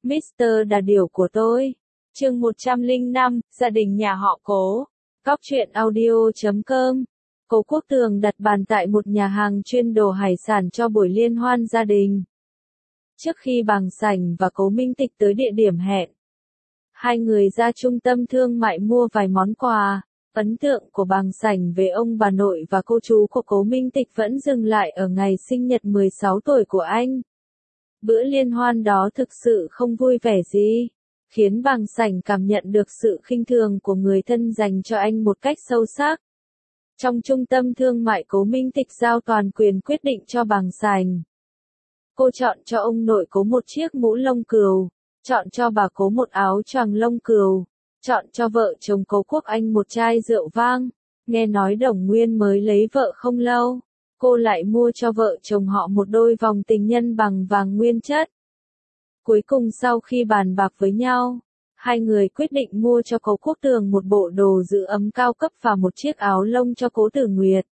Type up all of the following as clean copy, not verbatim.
Mr. Đà Điểu của tôi. Chương 105, gia đình nhà họ Cố. Góc truyện audio.com. Cố Quốc Tường đặt bàn tại một nhà hàng chuyên đồ hải sản cho buổi liên hoan gia đình. Trước khi Bàng Sảnh và Cố Minh Tịch tới địa điểm hẹn, hai người ra trung tâm thương mại mua vài món quà. Ấn tượng của Bàng Sảnh về ông bà nội và cô chú của Cố Minh Tịch vẫn dừng lại ở ngày sinh nhật 16 tuổi của anh. Bữa liên hoan đó thực sự không vui vẻ gì, khiến Bàng Sảnh cảm nhận được sự khinh thường của người thân dành cho anh một cách sâu sắc. Trong trung tâm thương mại, Cố Minh Tịch giao toàn quyền quyết định cho Bàng Sảnh. Cô chọn cho ông nội Cố một chiếc mũ lông cừu, chọn cho bà Cố một áo choàng lông cừu, chọn cho vợ chồng Cố Quốc Anh một chai rượu vang. Nghe nói Đồng Nguyên mới lấy vợ không lâu, cô lại mua cho vợ chồng họ một đôi vòng tình nhân bằng vàng nguyên chất. Cuối cùng sau khi bàn bạc với nhau, hai người quyết định mua cho Cố Quốc Tường một bộ đồ giữ ấm cao cấp và một chiếc áo lông cho Cố Tử Nguyệt.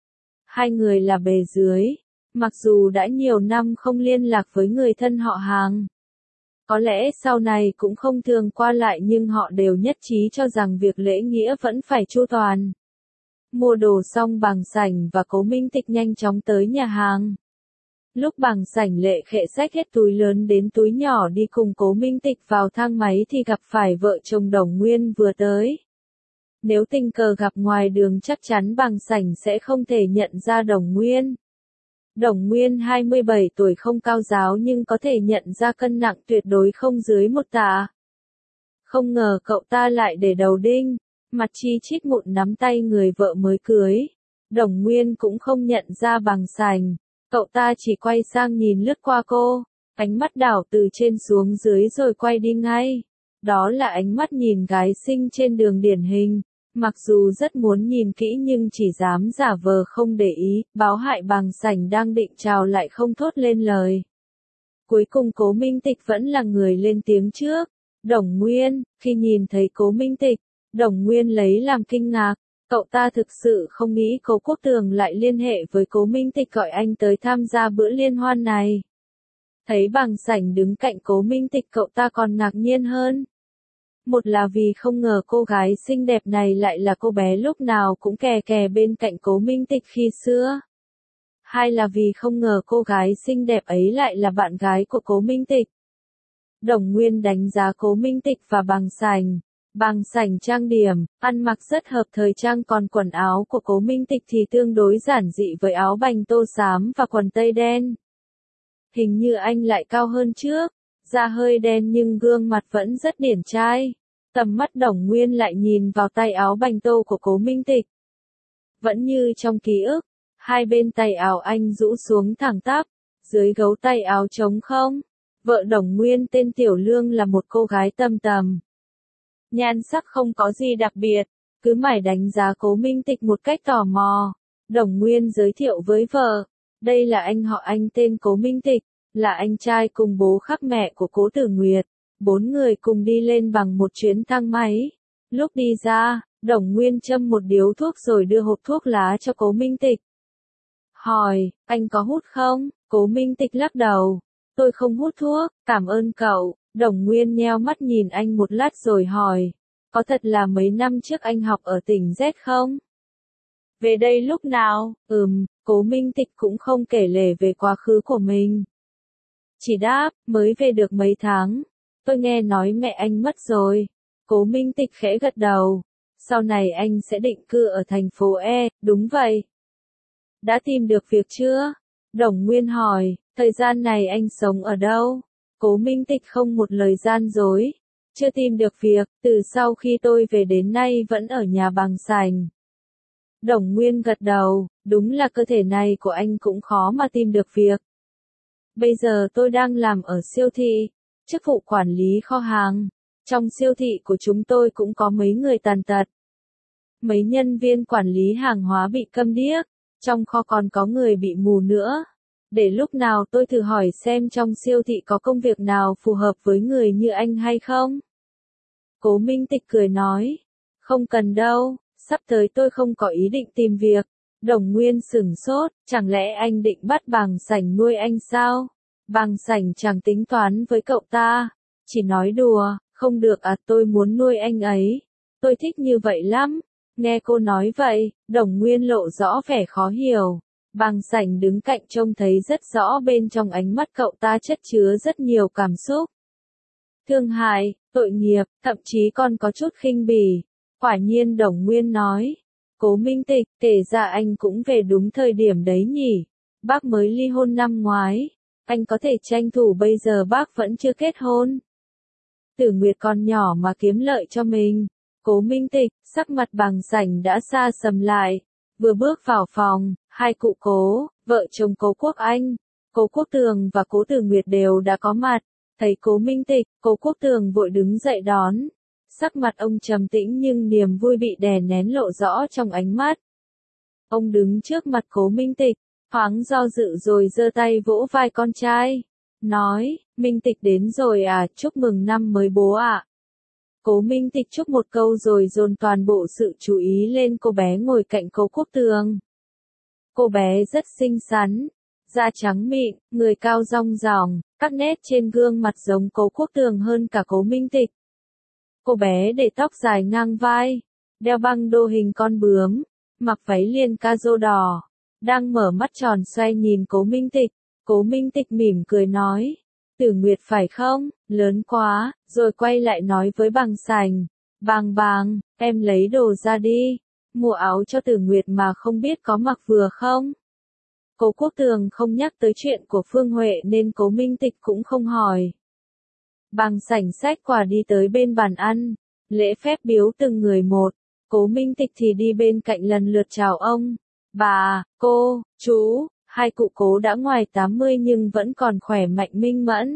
Hai người là bề dưới, mặc dù đã nhiều năm không liên lạc với người thân họ hàng, có lẽ sau này cũng không thường qua lại, nhưng họ đều nhất trí cho rằng việc lễ nghĩa vẫn phải chu toàn. Mua đồ xong, Bàng Sảnh và Cố Minh Tịch nhanh chóng tới nhà hàng. Lúc Bàng Sảnh lệ khệ xách hết túi lớn đến túi nhỏ đi cùng Cố Minh Tịch vào thang máy thì gặp phải vợ chồng Đồng Nguyên vừa tới. Nếu tình cờ gặp ngoài đường chắc chắn Bàng Sảnh sẽ không thể nhận ra Đồng Nguyên. Đồng Nguyên 27 tuổi, không cao ráo nhưng có thể nhận ra cân nặng tuyệt đối không dưới 1 tạ. Không ngờ cậu ta lại để đầu đinh, mặt chi chít mụn nắm tay người vợ mới cưới. Đồng Nguyên cũng không nhận ra Bàng Sảnh, cậu ta chỉ quay sang nhìn lướt qua cô, ánh mắt đảo từ trên xuống dưới rồi quay đi ngay. Đó là ánh mắt nhìn gái xinh trên đường điển hình. Mặc dù rất muốn nhìn kỹ nhưng chỉ dám giả vờ không để ý, báo hại Bàng Sảnh đang định chào lại không thốt lên lời. Cuối cùng Cố Minh Tịch vẫn là người lên tiếng trước. Đồng Nguyên, khi nhìn thấy Cố Minh Tịch, Đồng Nguyên lấy làm kinh ngạc. Cậu ta thực sự không nghĩ Cố Quốc Tường lại liên hệ với Cố Minh Tịch gọi anh tới tham gia bữa liên hoan này. Thấy Bàng Sảnh đứng cạnh Cố Minh Tịch, cậu ta còn ngạc nhiên hơn. Một là vì không ngờ cô gái xinh đẹp này lại là cô bé lúc nào cũng kè kè bên cạnh Cố Minh Tịch khi xưa. Hai là vì không ngờ cô gái xinh đẹp ấy lại là bạn gái của Cố Minh Tịch. Đồng Nguyên đánh giá Cố Minh Tịch và Bàng Sảnh. Bàng Sảnh trang điểm, ăn mặc rất hợp thời trang, còn quần áo của Cố Minh Tịch thì tương đối giản dị với áo bành tô xám và quần tây đen. Hình như anh lại cao hơn trước. Da hơi đen nhưng gương mặt vẫn rất điển trai. Tầm mắt Đồng Nguyên lại nhìn vào tay áo bành tô của Cố Minh Tịch. Vẫn như trong ký ức, hai bên tay áo anh rũ xuống thẳng tắp, dưới gấu tay áo trống không. Vợ Đồng Nguyên tên Tiểu Lương là một cô gái tầm tầm. Nhan sắc không có gì đặc biệt, cứ mải đánh giá Cố Minh Tịch một cách tò mò. Đồng Nguyên giới thiệu với vợ, đây là anh họ anh tên Cố Minh Tịch, là anh trai cùng bố khác mẹ của Cố Tử Nguyệt. 4 người cùng đi lên bằng một chuyến thang máy. Lúc đi ra, Đồng Nguyên châm một điếu thuốc rồi đưa hộp thuốc lá cho Cố Minh Tịch. Hỏi, anh có hút không? Cố Minh Tịch lắc đầu. Tôi không hút thuốc, cảm ơn cậu. Đồng Nguyên nheo mắt nhìn anh một lát rồi hỏi, có thật là mấy năm trước anh học ở tỉnh Z không? Về đây lúc nào? Cố Minh Tịch cũng không kể lể về quá khứ của mình. Chỉ đáp, mới về được mấy tháng. Tôi nghe nói mẹ anh mất rồi. Cố Minh Tịch khẽ gật đầu. Sau này anh sẽ định cư ở thành phố E, đúng vậy. Đã tìm được việc chưa? Đồng Nguyên hỏi, thời gian này anh sống ở đâu? Cố Minh Tịch không một lời gian dối. Chưa tìm được việc, từ sau khi tôi về đến nay vẫn ở nhà Bàng Sảnh. Đồng Nguyên gật đầu, đúng là cơ thể này của anh cũng khó mà tìm được việc. Bây giờ tôi đang làm ở siêu thị, chức vụ quản lý kho hàng. Trong siêu thị của chúng tôi cũng có mấy người tàn tật. Mấy nhân viên quản lý hàng hóa bị câm điếc, trong kho còn có người bị mù nữa. Để lúc nào tôi thử hỏi xem trong siêu thị có công việc nào phù hợp với người như anh hay không? Cố Minh Tịch cười nói, không cần đâu, sắp tới tôi không có ý định tìm việc. Đồng Nguyên sửng sốt, chẳng lẽ anh định bắt Bàng Sảnh nuôi anh sao? Bàng Sảnh chẳng tính toán với cậu ta. Chỉ nói đùa, không được à, tôi muốn nuôi anh ấy. Tôi thích như vậy lắm. Nghe cô nói vậy, Đồng Nguyên lộ rõ vẻ khó hiểu. Bàng Sảnh đứng cạnh trông thấy rất rõ bên trong ánh mắt cậu ta chất chứa rất nhiều cảm xúc. Thương hại, tội nghiệp, thậm chí còn có chút khinh bỉ. Quả nhiên Đồng Nguyên nói. Cố Minh Tịch, kể ra anh cũng về đúng thời điểm đấy nhỉ. Bác mới ly hôn năm ngoái. Anh có thể tranh thủ bây giờ bác vẫn chưa kết hôn. Tử Nguyệt còn nhỏ mà kiếm lợi cho mình. Cố Minh Tịch, sắc mặt Bàng Sảnh đã xa sầm lại. Vừa bước vào phòng, hai cụ Cố, vợ chồng Cố Quốc Anh, Cố Quốc Tường và Cố Tử Nguyệt đều đã có mặt. Thấy Cố Minh Tịch, Cố Quốc Tường vội đứng dậy đón. Sắc mặt ông trầm tĩnh nhưng niềm vui bị đè nén lộ rõ trong ánh mắt. Ông đứng trước mặt Cố Minh Tịch, thoáng do dự rồi giơ tay vỗ vai con trai. Nói, Minh Tịch đến rồi à, chúc mừng năm mới bố ạ. Cố Minh Tịch chúc một câu rồi dồn toàn bộ sự chú ý lên cô bé ngồi cạnh Cố Quốc Tường. Cô bé rất xinh xắn, da trắng mịn, người cao rong ròng, các nét trên gương mặt giống Cố Quốc Tường hơn cả Cố Minh Tịch. Cô bé để tóc dài ngang vai, đeo băng đô hình con bướm, mặc váy liền ca rô đỏ, đang mở mắt tròn xoay nhìn Cố Minh Tịch. Cố Minh Tịch mỉm cười nói, Tử Nguyệt phải không, lớn quá, rồi quay lại nói với Bàng Sảnh, Bàng, em lấy đồ ra đi, mua áo cho Tử Nguyệt mà không biết có mặc vừa không. Cố Quốc Tường không nhắc tới chuyện của Phương Huệ nên Cố Minh Tịch cũng không hỏi. Bàng Sảnh xách quà đi tới bên bàn ăn, lễ phép biếu từng người một, Cố Minh Tịch thì đi bên cạnh lần lượt chào ông, bà, cô, chú. Hai cụ Cố đã ngoài 80 nhưng vẫn còn khỏe mạnh minh mẫn.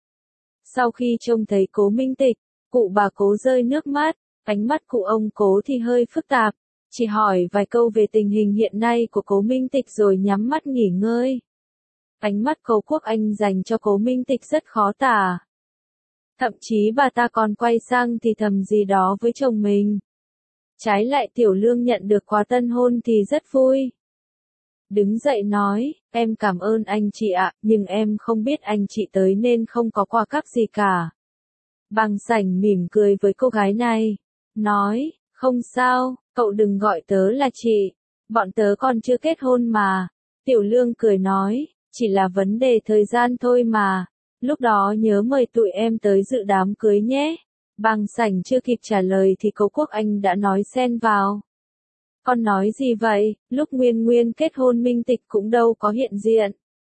Sau khi trông thấy Cố Minh Tịch, cụ bà Cố rơi nước mắt, ánh mắt cụ ông Cố thì hơi phức tạp, chỉ hỏi vài câu về tình hình hiện nay của Cố Minh Tịch rồi nhắm mắt nghỉ ngơi. Ánh mắt Cố Quốc Anh dành cho Cố Minh Tịch rất khó tả. Thậm chí bà ta còn quay sang thì thầm gì đó với chồng mình. Trái lại Tiểu Lương nhận được quà tân hôn thì rất vui. Đứng dậy nói, em cảm ơn anh chị ạ, nhưng em không biết anh chị tới nên không có quà cáp gì cả. Bàng Sảnh mỉm cười với cô gái này, nói, không sao, cậu đừng gọi tớ là chị, bọn tớ còn chưa kết hôn mà. Tiểu Lương cười nói, chỉ là vấn đề thời gian thôi mà, lúc đó nhớ mời tụi em tới dự đám cưới nhé. Bàng Sảnh chưa kịp trả lời thì Cố Quốc Anh đã nói xen vào. Con nói gì vậy, lúc Nguyên kết hôn Minh Tịch cũng đâu có hiện diện.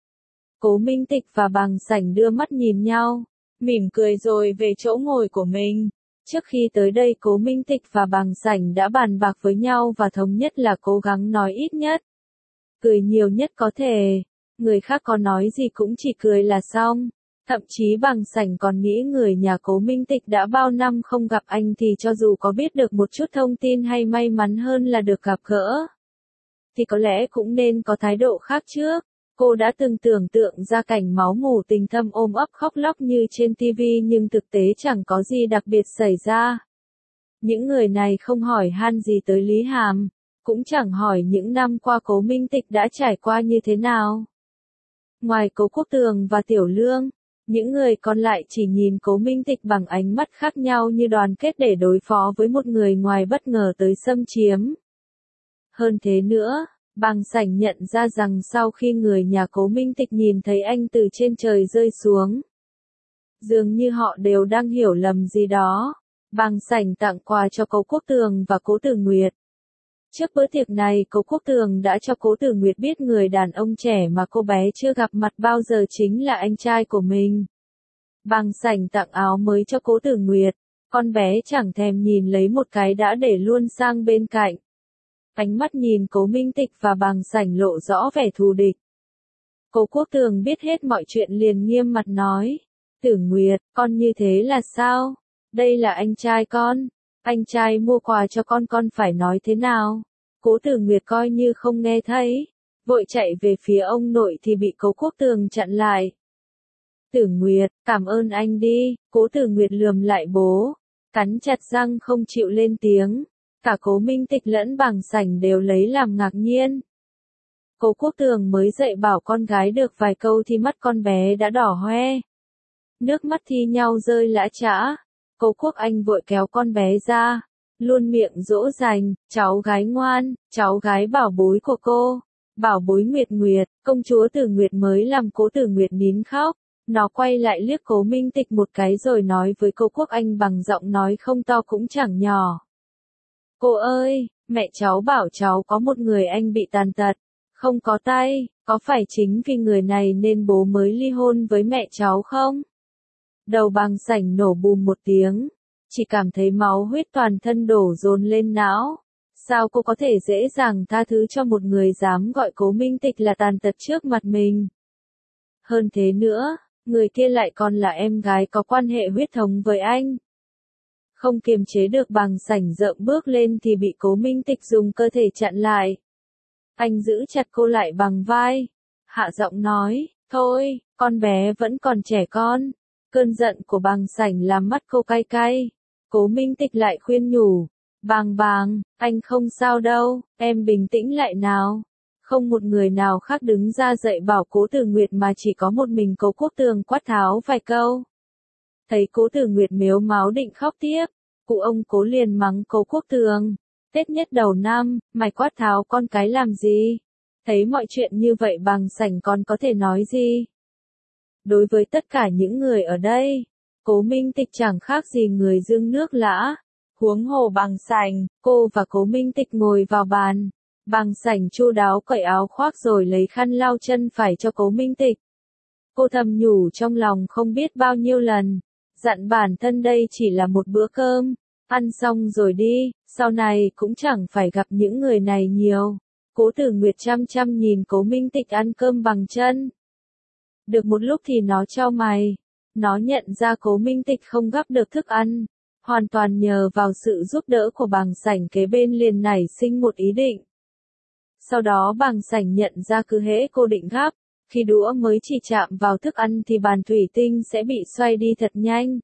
Cố Minh Tịch và Bàng Sảnh đưa mắt nhìn nhau, mỉm cười rồi về chỗ ngồi của mình. Trước khi tới đây Cố Minh Tịch và Bàng Sảnh đã bàn bạc với nhau và thống nhất là cố gắng nói ít nhất. Cười nhiều nhất có thể, người khác có nói gì cũng chỉ cười là xong. Thậm chí Bàng Sảnh còn nghĩ người nhà Cố Minh Tịch đã bao năm không gặp anh thì cho dù có biết được một chút thông tin hay may mắn hơn là được gặp gỡ, thì có lẽ cũng nên có thái độ khác trước. Cô đã từng tưởng tượng ra cảnh máu mủ tình thâm ôm ấp khóc lóc như trên TV nhưng thực tế chẳng có gì đặc biệt xảy ra. Những người này không hỏi han gì tới Lý Hàm, cũng chẳng hỏi những năm qua Cố Minh Tịch đã trải qua như thế nào. Ngoài Cố Quốc Tường và Tiểu Lương, những người còn lại chỉ nhìn Cố Minh Tịch bằng ánh mắt khác nhau như đoàn kết để đối phó với một người ngoài bất ngờ tới xâm chiếm. Hơn thế nữa, Bàng Sảnh nhận ra rằng sau khi người nhà Cố Minh Tịch nhìn thấy anh từ trên trời rơi xuống, dường như họ đều đang hiểu lầm gì đó. Bàng Sảnh tặng quà cho Cố Quốc Tường và Cố Tử Nguyệt. Trước bữa tiệc này Cố Quốc Tường đã cho Cố Tử Nguyệt biết người đàn ông trẻ mà cô bé chưa gặp mặt bao giờ chính là anh trai của mình. Bàng Sảnh tặng áo mới cho Cố Tử Nguyệt, con bé chẳng thèm nhìn lấy một cái đã để luôn sang bên cạnh. Ánh mắt nhìn Cố Minh Tịch và Bàng Sảnh lộ rõ vẻ thù địch. Cố Quốc Tường biết hết mọi chuyện liền nghiêm mặt nói, Tử Nguyệt, con như thế là sao? Đây là anh trai con. Anh trai mua quà cho con phải nói thế nào? Cố Tử Nguyệt coi như không nghe thấy, vội chạy về phía ông nội thì bị Cố Quốc Tường chặn lại. Tử Nguyệt, cảm ơn anh đi. Cố Tử Nguyệt lườm lại bố, cắn chặt răng không chịu lên tiếng. Cả Cố Minh Tịch lẫn Bàng Sảnh đều lấy làm ngạc nhiên. Cố Quốc Tường mới dạy bảo con gái được vài câu thì mắt con bé đã đỏ hoe. Nước mắt thi nhau rơi lã chã. Cố Quốc Anh vội kéo con bé ra, luôn miệng dỗ dành, cháu gái ngoan, cháu gái bảo bối của cô. Bảo bối Nguyệt Nguyệt, công chúa Tử Nguyệt mới làm Cố Tử Nguyệt nín khóc. Nó quay lại liếc Cố Minh Tịch một cái rồi nói với Cố Quốc Anh bằng giọng nói không to cũng chẳng nhỏ. Cô ơi, mẹ cháu bảo cháu có một người anh bị tàn tật, không có tay, có phải chính vì người này nên bố mới ly hôn với mẹ cháu không? Đầu Bàng Sảnh nổ bùm một tiếng, chỉ cảm thấy máu huyết toàn thân đổ dồn lên não. Sao cô có thể dễ dàng tha thứ cho một người dám gọi Cố Minh Tịch là tàn tật trước mặt mình? Hơn thế nữa, người kia lại còn là em gái có quan hệ huyết thống với anh. Không kiềm chế được Bàng Sảnh rợm bước lên thì bị Cố Minh Tịch dùng cơ thể chặn lại. Anh giữ chặt cô lại bằng vai, hạ giọng nói, thôi, con bé vẫn còn trẻ con. Cơn giận của Bàng Sảnh làm mắt cô cay cay. Cố Minh Tịch lại khuyên nhủ, Bàng, anh không sao đâu, em bình tĩnh lại nào. Không một người nào khác đứng ra dạy bảo Cố Tử Nguyệt mà chỉ có một mình Cố Quốc Tường quát tháo vài câu. Thấy Cố Tử Nguyệt mếu máo định khóc tiếp, cụ ông Cố liền mắng Cố Quốc Tường. Tết nhất đầu năm, mày quát tháo con cái làm gì? Thấy mọi chuyện như vậy Bàng Sảnh còn có thể nói gì? Đối với tất cả những người ở đây, Cố Minh Tịch chẳng khác gì người dưng nước lã. Huống hồ Bàng Sảnh, cô và Cố Minh Tịch ngồi vào bàn. Bàng Sảnh chu đáo cởi áo khoác rồi lấy khăn lau chân phải cho Cố Minh Tịch. Cô thầm nhủ trong lòng không biết bao nhiêu lần, dặn bản thân đây chỉ là một bữa cơm, ăn xong rồi đi, sau này cũng chẳng phải gặp những người này nhiều. Cố Tử Nguyệt chăm chăm nhìn Cố Minh Tịch ăn cơm bằng chân. Được một lúc thì nó chau mày, nó nhận ra Cố Minh Tịch không gắp được thức ăn, hoàn toàn nhờ vào sự giúp đỡ của Bàng Sảnh kế bên liền nảy sinh một ý định. Sau đó Bàng Sảnh nhận ra cứ hễ cô định gắp, khi đũa mới chỉ chạm vào thức ăn thì bàn thủy tinh sẽ bị xoay đi thật nhanh.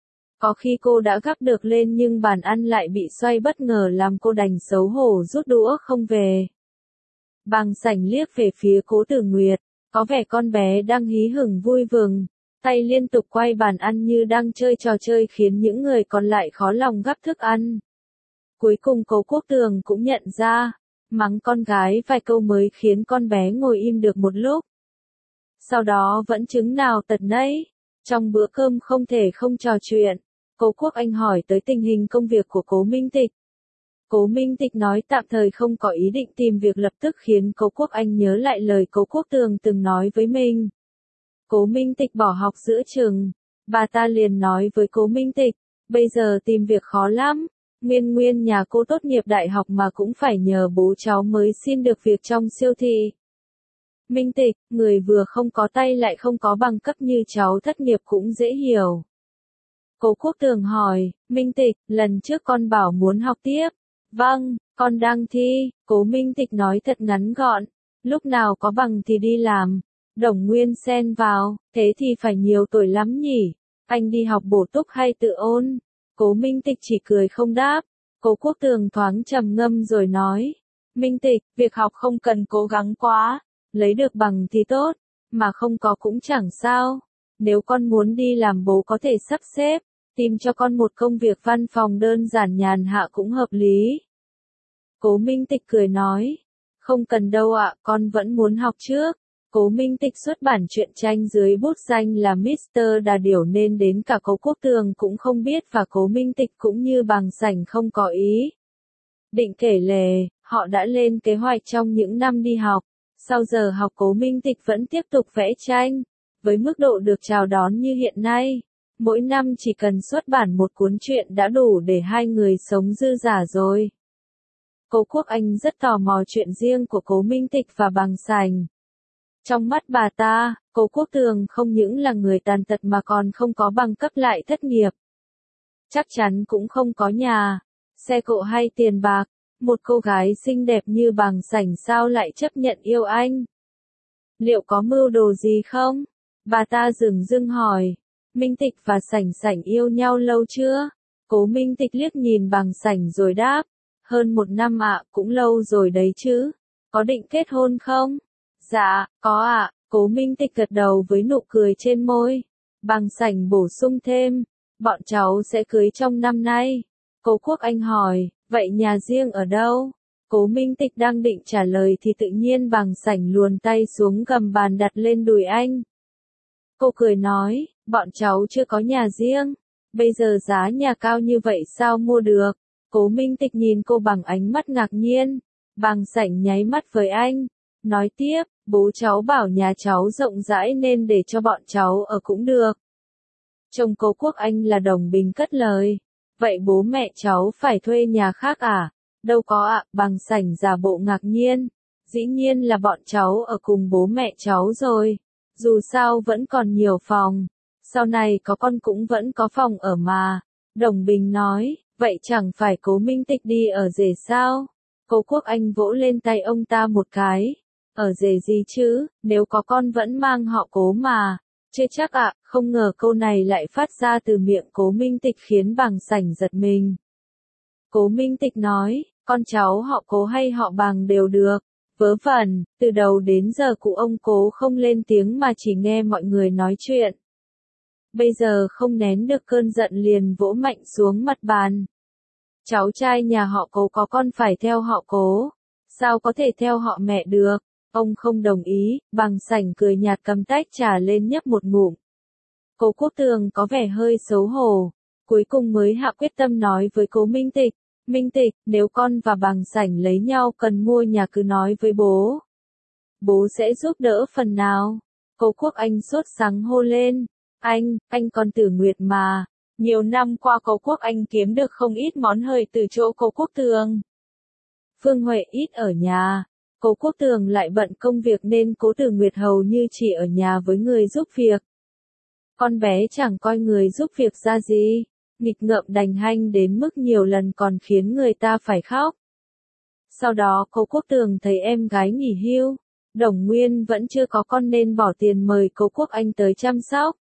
Có khi cô đã gắp được lên nhưng bàn ăn lại bị xoay bất ngờ làm cô đành xấu hổ rút đũa không về. Bàng Sảnh liếc về phía Cố Tử Nguyệt, có vẻ con bé đang hí hửng vui vừng, tay liên tục quay bàn ăn như đang chơi trò chơi khiến những người còn lại khó lòng gắp thức ăn. Cuối cùng Cố Quốc Tường cũng nhận ra, mắng con gái vài câu mới khiến con bé ngồi im được một lúc. Sau đó vẫn chứng nào tật nấy, trong bữa cơm không thể không trò chuyện. Cố Quốc Anh hỏi tới tình hình công việc của Cố Minh Tịch. Cố Minh Tịch nói tạm thời không có ý định tìm việc lập tức khiến Cố Quốc Anh nhớ lại lời Cố Quốc Tường từng nói với mình. Cố Minh Tịch bỏ học giữa chừng, bà ta liền nói với Cố Minh Tịch, bây giờ tìm việc khó lắm, Nguyên nhà cô tốt nghiệp đại học mà cũng phải nhờ bố cháu mới xin được việc trong siêu thị. Minh Tịch, người vừa không có tay lại không có bằng cấp như cháu thất nghiệp cũng dễ hiểu. Cố Quốc Tường hỏi, Minh Tịch, lần trước con bảo muốn học tiếp. Vâng, con đang thi, Cố Minh Tịch nói thật ngắn gọn, lúc nào có bằng thì đi làm. Đồng Nguyên xen vào, thế thì phải nhiều tuổi lắm nhỉ, anh đi học bổ túc hay tự ôn? Cố Minh Tịch chỉ cười không đáp. Cố Quốc Tường thoáng trầm ngâm rồi nói, Minh Tịch, việc học không cần cố gắng quá, lấy được bằng thì tốt, mà không có cũng chẳng sao. Nếu con muốn đi làm bố có thể sắp xếp, tìm cho con một công việc văn phòng đơn giản nhàn hạ cũng hợp lý. Cố Minh Tịch cười nói, không cần đâu ạ, con vẫn muốn học trước. Cố Minh Tịch xuất bản truyện tranh dưới bút danh là Mr. Đà Điểu nên đến cả Cố Quốc Tường cũng không biết và Cố Minh Tịch cũng như Bàng Sảnh không có ý định kể lể, họ đã lên kế hoạch trong những năm đi học. Sau giờ học Cố Minh Tịch vẫn tiếp tục vẽ tranh, với mức độ được chào đón như hiện nay. Mỗi năm chỉ cần xuất bản một cuốn truyện đã đủ để hai người sống dư dả rồi. Cố Quốc Anh rất tò mò chuyện riêng của Cố Minh Tịch và Bàng Sảnh. Trong mắt bà ta, Cố Quốc Tường không những là người tàn tật mà còn không có bằng cấp lại thất nghiệp. Chắc chắn cũng không có nhà, xe cộ hay tiền bạc. Một cô gái xinh đẹp như Bàng Sảnh sao lại chấp nhận yêu anh? Liệu có mưu đồ gì không? Bà ta dửng dưng hỏi. Minh Tịch và Sảnh Sảnh yêu nhau lâu chưa? Cố Minh Tịch liếc nhìn Bàng Sảnh rồi đáp. Hơn 1 năm ạ, cũng lâu rồi đấy chứ. Có định kết hôn không? Dạ, có ạ. Cố Minh Tịch gật đầu với nụ cười trên môi. Bằng sảnh bổ sung thêm, bọn cháu sẽ cưới trong năm nay. Cố Quốc Anh hỏi, vậy nhà riêng ở đâu? Cố Minh Tịch đang định trả lời thì tự nhiên Bằng sảnh luồn tay xuống gầm bàn đặt lên đùi anh. Cô cười nói, bọn cháu chưa có nhà riêng. Bây giờ giá nhà cao như vậy sao mua được? Cố Minh Tịch nhìn cô bằng ánh mắt ngạc nhiên. Bằng sảnh nháy mắt với anh. Nói tiếp, bố cháu bảo nhà cháu rộng rãi nên để cho bọn cháu ở cũng được. Chồng Cố Quốc Anh là Đồng Bình cất lời. Vậy bố mẹ cháu phải thuê nhà khác à? Đâu có ạ, Bằng sảnh giả bộ ngạc nhiên. Dĩ nhiên là bọn cháu ở cùng bố mẹ cháu rồi. Dù sao vẫn còn nhiều phòng. Sau này có con cũng vẫn có phòng ở mà. Đồng Bình nói, vậy chẳng phải Cố Minh Tịch đi ở rể sao? Cố Quốc Anh vỗ lên tay ông ta một cái. Ở rể gì chứ, nếu có con vẫn mang họ Cố mà. Chưa chắc ạ, không ngờ câu này lại phát ra từ miệng Cố Minh Tịch khiến Bằng sảnh giật mình. Cố Minh Tịch nói, con cháu họ Cố hay họ Bằng đều được. Vớ vẩn, từ đầu đến giờ cụ ông Cố không lên tiếng mà chỉ nghe mọi người nói chuyện. Bây giờ không nén được cơn giận liền vỗ mạnh xuống mặt bàn. Cháu trai nhà họ Cố có con phải theo họ Cố. Sao có thể theo họ mẹ được? Ông không đồng ý, Bằng sảnh cười nhạt cầm tách trà lên nhấp một ngụm. Cố Quốc Tường có vẻ hơi xấu hổ. Cuối cùng mới hạ quyết tâm nói với Cố Minh Tịch. Minh Tịch, nếu con và Bằng sảnh lấy nhau cần mua nhà cứ nói với bố. Bố sẽ giúp đỡ phần nào. Cố Quốc Anh sốt sắng hô lên. Anh còn Tử Nguyệt mà. Nhiều năm qua Cố Quốc Anh kiếm được không ít món hời từ chỗ Cố Quốc Tường. Phương Huệ ít ở nhà. Cố Quốc Tường lại bận công việc nên Cố Tử Nguyệt hầu như chỉ ở nhà với người giúp việc. Con bé chẳng coi người giúp việc ra gì. Nghịch ngợm đành hanh đến mức nhiều lần còn khiến người ta phải khóc. Sau đó Cố Quốc Tường thấy em gái nghỉ hưu. Đồng Nguyên vẫn chưa có con nên bỏ tiền mời Cố Quốc Anh tới chăm sóc.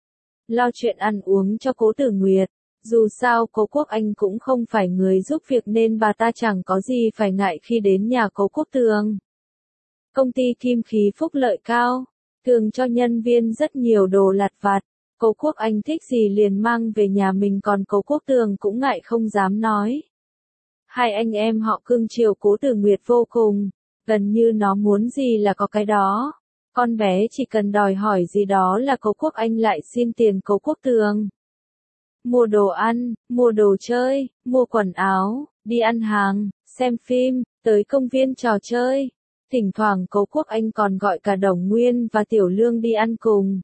Lo chuyện ăn uống cho Cố Tử Nguyệt. Dù sao Cố Quốc Anh cũng không phải người giúp việc nên bà ta chẳng có gì phải ngại khi đến nhà Cố Quốc Tường. Công ty Kim Khí phúc lợi cao, thường cho nhân viên rất nhiều đồ lặt vặt. Cố Quốc Anh thích gì liền mang về nhà mình còn Cố Quốc Tường cũng ngại không dám nói. Hai anh em họ cưng chiều Cố Tử Nguyệt vô cùng, gần như nó muốn gì là có cái đó. Con bé chỉ cần đòi hỏi gì đó là Cố Quốc Anh lại xin tiền Cố Quốc Tường. Mua đồ ăn, mua đồ chơi, mua quần áo, đi ăn hàng, xem phim, tới công viên trò chơi. Thỉnh thoảng Cố Quốc Anh còn gọi cả Đồng Nguyên và Tiểu Lương đi ăn cùng.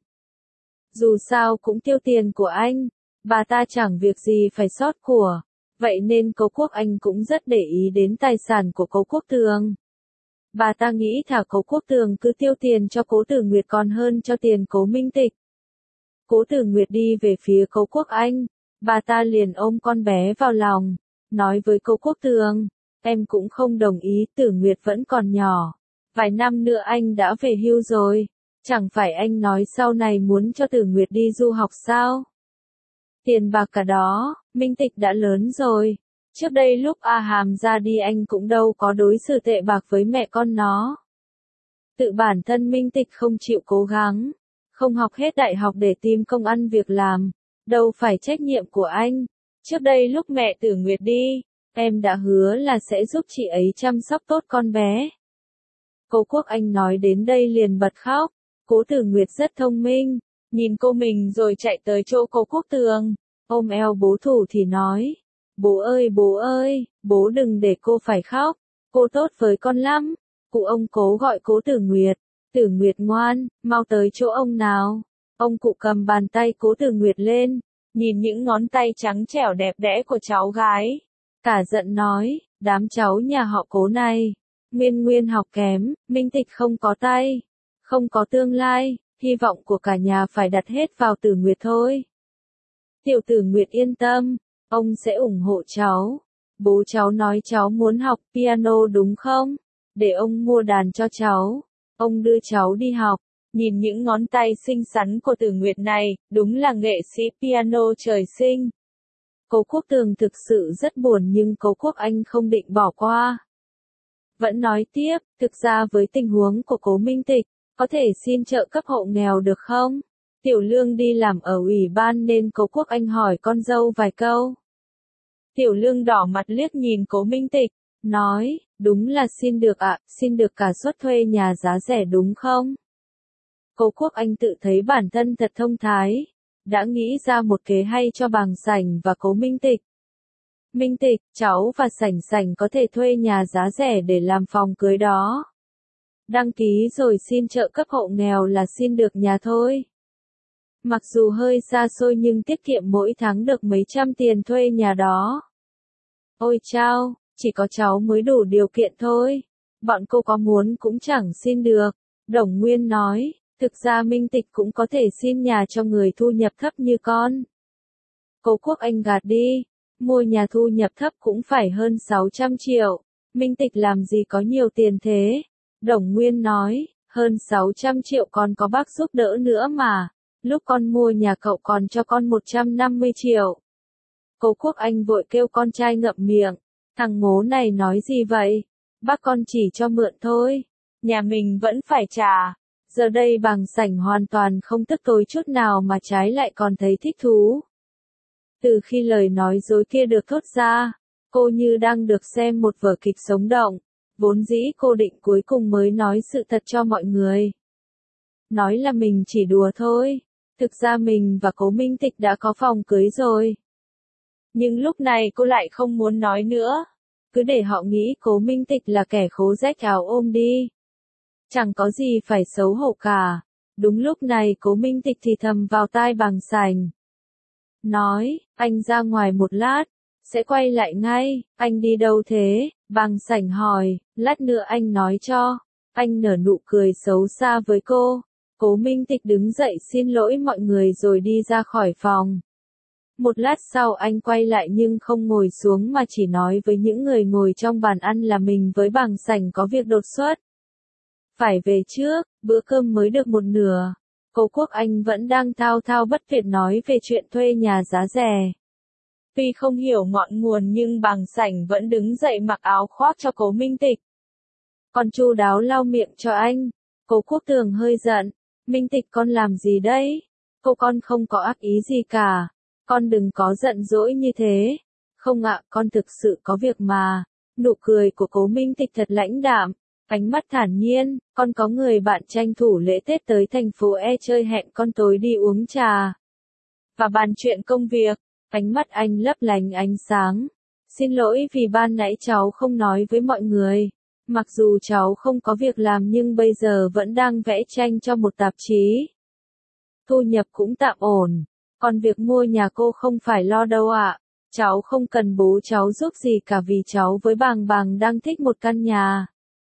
Dù sao cũng tiêu tiền của anh, bà ta chẳng việc gì phải sót của. Vậy nên Cố Quốc Anh cũng rất để ý đến tài sản của Cố Quốc Tường. Bà ta nghĩ thả Cố Quốc Tường cứ tiêu tiền cho Cố Tử Nguyệt còn hơn cho tiền Cố Minh Tịch. Cố Tử Nguyệt đi về phía Cố Quốc Anh, bà ta liền ôm con bé vào lòng, nói với Cố Quốc Tường, em cũng không đồng ý, Tử Nguyệt vẫn còn nhỏ. Vài năm nữa anh đã về hưu rồi, chẳng phải anh nói sau này muốn cho Tử Nguyệt đi du học sao? Tiền bạc cả đó, Minh Tịch đã lớn rồi. Trước đây lúc A Hàm ra đi anh cũng đâu có đối xử tệ bạc với mẹ con nó. Tự bản thân Minh Tịch không chịu cố gắng, không học hết đại học để tìm công ăn việc làm, đâu phải trách nhiệm của anh. Trước đây lúc mẹ Tử Nguyệt đi, em đã hứa là sẽ giúp chị ấy chăm sóc tốt con bé. Cố Quốc Anh nói đến đây liền bật khóc. Cố Tử Nguyệt rất thông minh, nhìn cô mình rồi chạy tới chỗ Cố Quốc Tường, ôm eo bố thủ thì nói, bố ơi, bố đừng để cô phải khóc, cô tốt với con lắm. Cụ ông Cố gọi Cố Tử Nguyệt ngoan, mau tới chỗ ông nào. Ông cụ cầm bàn tay Cố Tử Nguyệt lên, nhìn những ngón tay trắng trẻo đẹp đẽ của cháu gái. Cả giận nói, đám cháu nhà họ Cố này, nguyên học kém, Minh Tịch không có tay, không có tương lai, hy vọng của cả nhà phải đặt hết vào Tử Nguyệt thôi. Tiểu Tử Nguyệt yên tâm, ông sẽ ủng hộ cháu. Bố cháu nói cháu muốn học piano đúng không? Để ông mua đàn cho cháu. Ông đưa cháu đi học. Nhìn những ngón tay xinh xắn của Tử Nguyệt này, đúng là nghệ sĩ piano trời sinh. Cố Quốc Tường thực sự rất buồn nhưng Cố Quốc Anh không định bỏ qua. Vẫn nói tiếp, thực ra với tình huống của Cố Minh Tịch, có thể xin trợ cấp hộ nghèo được không? Tiểu Lương đi làm ở ủy ban nên Cố Quốc Anh hỏi con dâu vài câu. Tiểu Lương đỏ mặt liếc nhìn Cố Minh Tịch, nói, đúng là xin được ạ, xin được cả suất thuê nhà giá rẻ đúng không? Cố Quốc Anh tự thấy bản thân thật thông thái, đã nghĩ ra một kế hay cho Bàng Sảnh và Cố Minh Tịch. Minh Tịch, cháu và Sảnh Sảnh có thể thuê nhà giá rẻ để làm phòng cưới đó. Đăng ký rồi xin trợ cấp hộ nghèo là xin được nhà thôi. Mặc dù hơi xa xôi nhưng tiết kiệm mỗi tháng được mấy trăm tiền thuê nhà đó. Ôi chao, chỉ có cháu mới đủ điều kiện thôi. Bọn cô có muốn cũng chẳng xin được. Đồng Nguyên nói, thực ra Minh Tịch cũng có thể xin nhà cho người thu nhập thấp như con. Cố Quốc Anh gạt đi, mua nhà thu nhập thấp cũng phải hơn 600 triệu. Minh Tịch làm gì có nhiều tiền thế? Đồng Nguyên nói, hơn 600 triệu còn có bác giúp đỡ nữa mà. Lúc con mua nhà cậu còn cho con 150 triệu. Cố Quốc Anh vội kêu con trai ngậm miệng. Thằng ngố này nói gì vậy? Bác con chỉ cho mượn thôi. Nhà mình vẫn phải trả. Giờ đây Bàng Sảnh hoàn toàn không tức tối chút nào mà trái lại còn thấy thích thú. Từ khi lời nói dối kia được thốt ra, cô như đang được xem một vở kịch sống động. Vốn dĩ cô định cuối cùng mới nói sự thật cho mọi người. Nói là mình chỉ đùa thôi. Thực ra mình và Cố Minh Tịch đã có phòng cưới rồi. Nhưng lúc này cô lại không muốn nói nữa. Cứ để họ nghĩ Cố Minh Tịch là kẻ khố rách áo ôm đi. Chẳng có gì phải xấu hổ cả. Đúng lúc này Cố Minh Tịch thì thầm vào tai Bàng Sảnh. Nói, anh ra ngoài một lát, sẽ quay lại ngay. Anh đi đâu thế? Bàng Sảnh hỏi, lát nữa anh nói cho. Anh nở nụ cười xấu xa với cô. Cố Minh Tịch đứng dậy xin lỗi mọi người rồi đi ra khỏi phòng. Một lát sau anh quay lại nhưng không ngồi xuống mà chỉ nói với những người ngồi trong bàn ăn là mình với Bàng Sảnh có việc đột xuất. Phải về trước, bữa cơm mới được một nửa. Cố Quốc Anh vẫn đang thao thao bất tuyệt nói về chuyện thuê nhà giá rẻ. Tuy không hiểu ngọn nguồn nhưng Bàng Sảnh vẫn đứng dậy mặc áo khoác cho Cố Minh Tịch. Con chu đáo lau miệng cho anh. Cố Quốc Tường hơi giận. Minh Tịch con làm gì đấy? Cô con không có ác ý gì cả. Con đừng có giận dỗi như thế. Không ạ, con thực sự có việc mà. Nụ cười của Cố Minh Tịch thật lãnh đạm. Ánh mắt thản nhiên, con có người bạn tranh thủ lễ Tết tới thành phố E chơi hẹn con tối đi uống trà. Và bàn chuyện công việc, ánh mắt anh lấp lánh ánh sáng. Xin lỗi vì ban nãy cháu không nói với mọi người. Mặc dù cháu không có việc làm nhưng bây giờ vẫn đang vẽ tranh cho một tạp chí. Thu nhập cũng tạm ổn. Còn việc mua nhà cô không phải lo đâu ạ. Cháu không cần bố cháu giúp gì cả vì cháu với Bàng Bàng đang thích một căn nhà.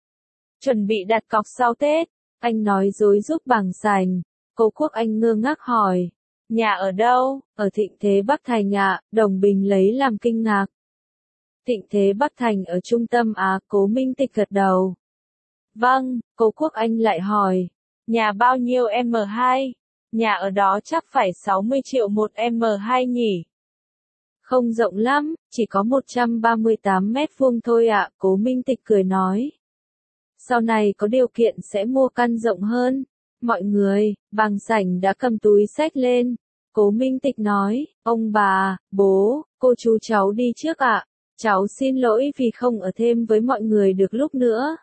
Chuẩn bị đặt cọc sau Tết, anh nói dối giúp Bàng Sảnh. Cố Quốc Anh ngơ ngác hỏi. Nhà ở đâu? Ở Thịnh Thế Bắc Thành ạ, Đồng Bình lấy làm kinh ngạc. Thịnh Thế Bắc Thành ở trung tâm Á, Cố Minh Tịch gật đầu. Vâng, Cố Quốc Anh lại hỏi. Nhà bao nhiêu M2? Nhà ở đó chắc phải 60 triệu một M2 nhỉ? Không rộng lắm, chỉ có 138 mét vuông thôi ạ, Cố Minh Tịch cười nói. Sau này có điều kiện sẽ mua căn rộng hơn. Mọi người, Bàng Sảnh đã cầm túi xách lên. Cố Minh Tịch nói, ông bà, bố, cô chú cháu đi trước ạ. Cháu xin lỗi vì không ở thêm với mọi người được lúc nữa.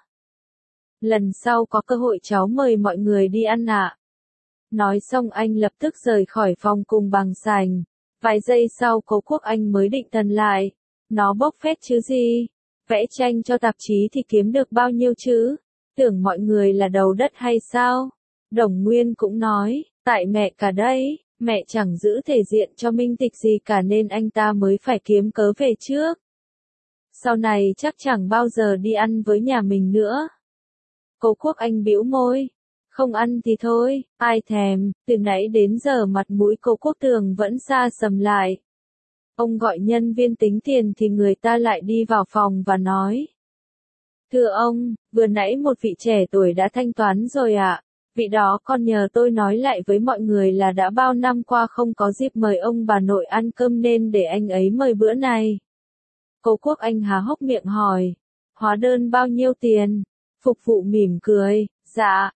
Lần sau có cơ hội cháu mời mọi người đi ăn ạ. Nói xong anh lập tức rời khỏi phòng cùng Bàng Sảnh. Vài giây sau Cố Quốc Anh mới định thần lại. Nó bốc phét chứ gì? Vẽ tranh cho tạp chí thì kiếm được bao nhiêu chứ? Tưởng mọi người là đầu đất hay sao? Đồng Nguyên cũng nói, tại mẹ cả đây, mẹ chẳng giữ thể diện cho Minh Tịch gì cả nên anh ta mới phải kiếm cớ về trước. Sau này chắc chẳng bao giờ đi ăn với nhà mình nữa. Cố Quốc Anh bĩu môi. Không ăn thì thôi, ai thèm, từ nãy đến giờ mặt mũi Cố Quốc Tường vẫn xa sầm lại. Ông gọi nhân viên tính tiền thì người ta lại đi vào phòng và nói. Thưa ông, vừa nãy một vị trẻ tuổi đã thanh toán rồi ạ. Vị đó còn nhờ tôi nói lại với mọi người là đã bao năm qua không có dịp mời ông bà nội ăn cơm nên để anh ấy mời bữa này. Cố Quốc Anh há hốc miệng hỏi. Hóa đơn bao nhiêu tiền? Phục vụ mỉm cười. Dạ,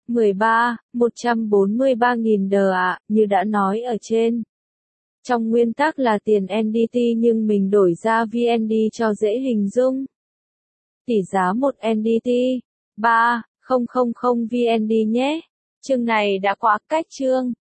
143.000 đờ ạ, như đã nói ở trên. Trong nguyên tắc là tiền NDT nhưng mình đổi ra VND cho dễ hình dung. Tỷ giá 1 NDT, 3.000 VND nhé. Chương này đã quá cách chương.